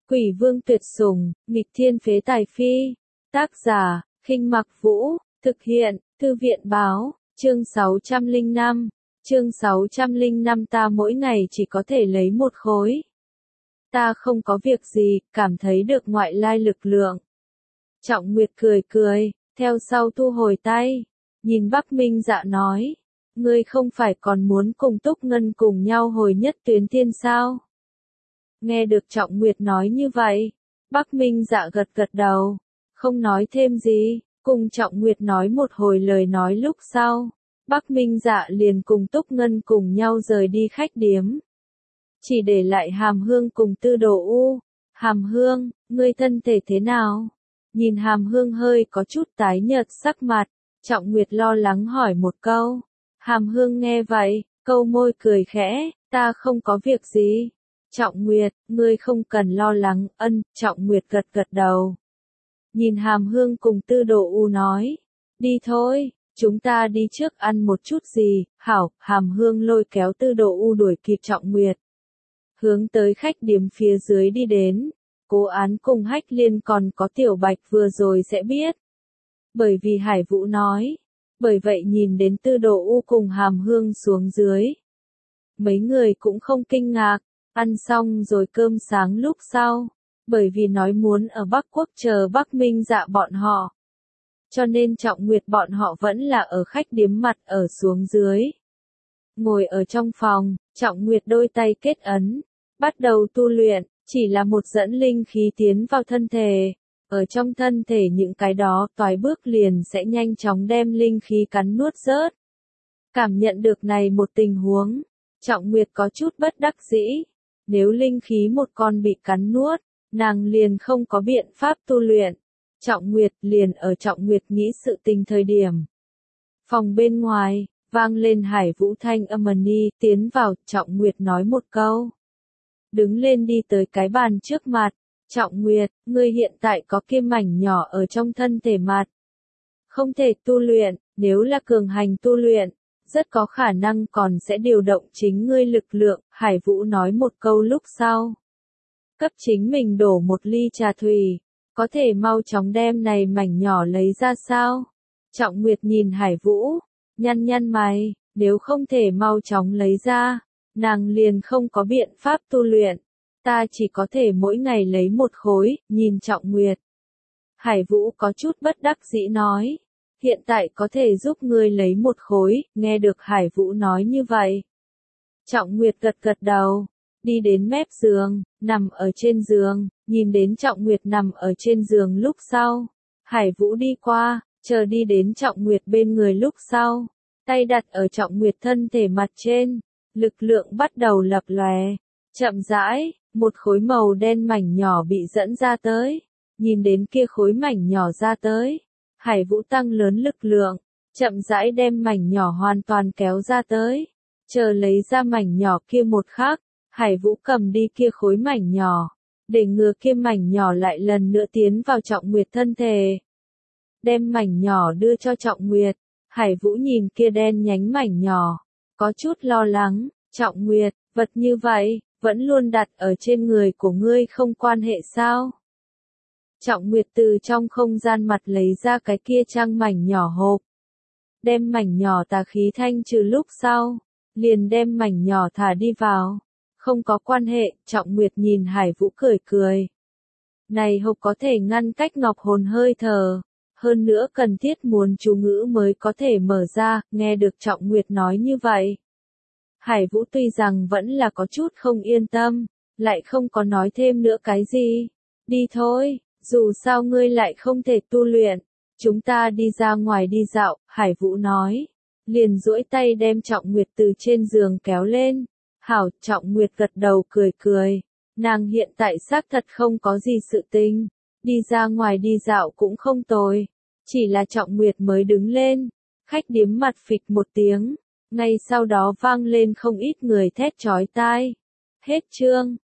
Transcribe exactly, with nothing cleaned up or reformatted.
Quỷ vương tuyệt sủng, nghịch thiên phế tài phi. Tác giả, Khinh Mặc Vũ, thực hiện, Thư viện báo, chương sáu trăm lẻ năm. Chương sáu trăm lẻ năm ta mỗi ngày chỉ có thể lấy một khối. Ta không có việc gì, cảm thấy được ngoại lai lực lượng. Trọng Nguyệt cười cười, theo sau thu hồi tay, nhìn Bắc Minh Dạ nói, ngươi không phải còn muốn cùng Túc Ngân cùng nhau hồi Nhất Tuyến Thiên sao? Nghe được Trọng Nguyệt nói như vậy, Bắc Minh Dạ gật gật đầu, không nói thêm gì, cùng Trọng Nguyệt nói một hồi lời nói lúc sau, Bắc Minh Dạ liền cùng Túc Ngân cùng nhau rời đi khách điếm. Chỉ để lại Hàm Hương cùng Tư Đồ U. Hàm Hương, ngươi thân thể thế nào? Nhìn Hàm Hương hơi có chút tái nhợt sắc mặt, Trọng Nguyệt lo lắng hỏi một câu. Hàm Hương nghe vậy, câu môi cười khẽ, ta không có việc gì. Trọng Nguyệt, ngươi không cần lo lắng, ân, Trọng Nguyệt gật gật đầu. Nhìn Hàm Hương cùng Tư Đồ U nói, đi thôi, chúng ta đi trước ăn một chút gì, hảo, Hàm Hương lôi kéo Tư Đồ U đuổi kịp Trọng Nguyệt. Hướng tới khách điếm phía dưới đi đến, Cố Án cùng Hách Liên còn có Tiểu Bạch vừa rồi sẽ biết. Bởi vì Hải Vũ nói, bởi vậy nhìn đến Tư Đồ U cùng Hàm Hương xuống dưới. Mấy người cũng không kinh ngạc, ăn xong rồi cơm sáng lúc sau, bởi vì nói muốn ở Bắc Quốc chờ Bắc Minh Dạ bọn họ. Cho nên Trọng Nguyệt bọn họ vẫn là ở khách điếm mặt ở xuống dưới. Ngồi ở trong phòng, Trọng Nguyệt đôi tay kết ấn, bắt đầu tu luyện, chỉ là một dẫn linh khí tiến vào thân thể. Ở trong thân thể những cái đó toái bước liền sẽ nhanh chóng đem linh khí cắn nuốt rớt. Cảm nhận được này một tình huống, Trọng Nguyệt có chút bất đắc dĩ. Nếu linh khí một con bị cắn nuốt, nàng liền không có biện pháp tu luyện. Trọng Nguyệt liền ở Trọng Nguyệt nghĩ sự tình thời điểm. Phòng bên ngoài, vang lên Hải Vũ thanh âm ni, tiến vào, Trọng Nguyệt nói một câu. Đứng lên đi tới cái bàn trước mặt, Trọng Nguyệt, ngươi hiện tại có kia mảnh nhỏ ở trong thân thể mặt. Không thể tu luyện, nếu là cường hành tu luyện, rất có khả năng còn sẽ điều động chính ngươi lực lượng, Hải Vũ nói một câu lúc sau. Cấp chính mình đổ một ly trà thủy, có thể mau chóng đem này mảnh nhỏ lấy ra sao? Trọng Nguyệt nhìn Hải Vũ, nhăn nhăn mày, nếu không thể mau chóng lấy ra, nàng liền không có biện pháp tu luyện. Ta chỉ có thể mỗi ngày lấy một khối, nhìn Trọng Nguyệt. Hải Vũ có chút bất đắc dĩ nói. Hiện tại có thể giúp ngươi lấy một khối, nghe được Hải Vũ nói như vậy. Trọng Nguyệt gật gật đầu, đi đến mép giường, nằm ở trên giường, nhìn đến Trọng Nguyệt nằm ở trên giường lúc sau. Hải Vũ đi qua, chờ đi đến Trọng Nguyệt bên người lúc sau, tay đặt ở Trọng Nguyệt thân thể mặt trên, lực lượng bắt đầu lập lòe, chậm rãi, một khối màu đen mảnh nhỏ bị dẫn ra tới, nhìn đến kia khối mảnh nhỏ ra tới. Hải Vũ tăng lớn lực lượng, chậm rãi đem mảnh nhỏ hoàn toàn kéo ra tới. Chờ lấy ra mảnh nhỏ kia một khắc, Hải Vũ cầm đi kia khối mảnh nhỏ, để ngừa kia mảnh nhỏ lại lần nữa tiến vào Trọng Nguyệt thân thể. Đem mảnh nhỏ đưa cho Trọng Nguyệt, Hải Vũ nhìn kia đen nhánh mảnh nhỏ, có chút lo lắng, Trọng Nguyệt, vật như vậy, vẫn luôn đặt ở trên người của ngươi không quan hệ sao? Trọng Nguyệt từ trong không gian mặt lấy ra cái kia trang mảnh nhỏ hộp. Đem mảnh nhỏ tà khí thanh trừ lúc sau, liền đem mảnh nhỏ thả đi vào. Không có quan hệ, Trọng Nguyệt nhìn Hải Vũ cười cười. Này hộp có thể ngăn cách ngọc hồn hơi thở. Hơn nữa cần thiết muốn chú ngữ mới có thể mở ra, nghe được Trọng Nguyệt nói như vậy. Hải Vũ tuy rằng vẫn là có chút không yên tâm, lại không có nói thêm nữa cái gì. Đi thôi. Dù sao ngươi lại không thể tu luyện, chúng ta đi ra ngoài đi dạo, Hải Vũ nói. Liền duỗi tay đem Trọng Nguyệt từ trên giường kéo lên. Hảo, Trọng Nguyệt gật đầu cười cười. Nàng hiện tại xác thật không có gì sự tình. Đi ra ngoài đi dạo cũng không tồi. Chỉ là Trọng Nguyệt mới đứng lên. Khách điếm mặt phịch một tiếng. Ngay sau đó vang lên không ít người thét chói tai. Hết chương.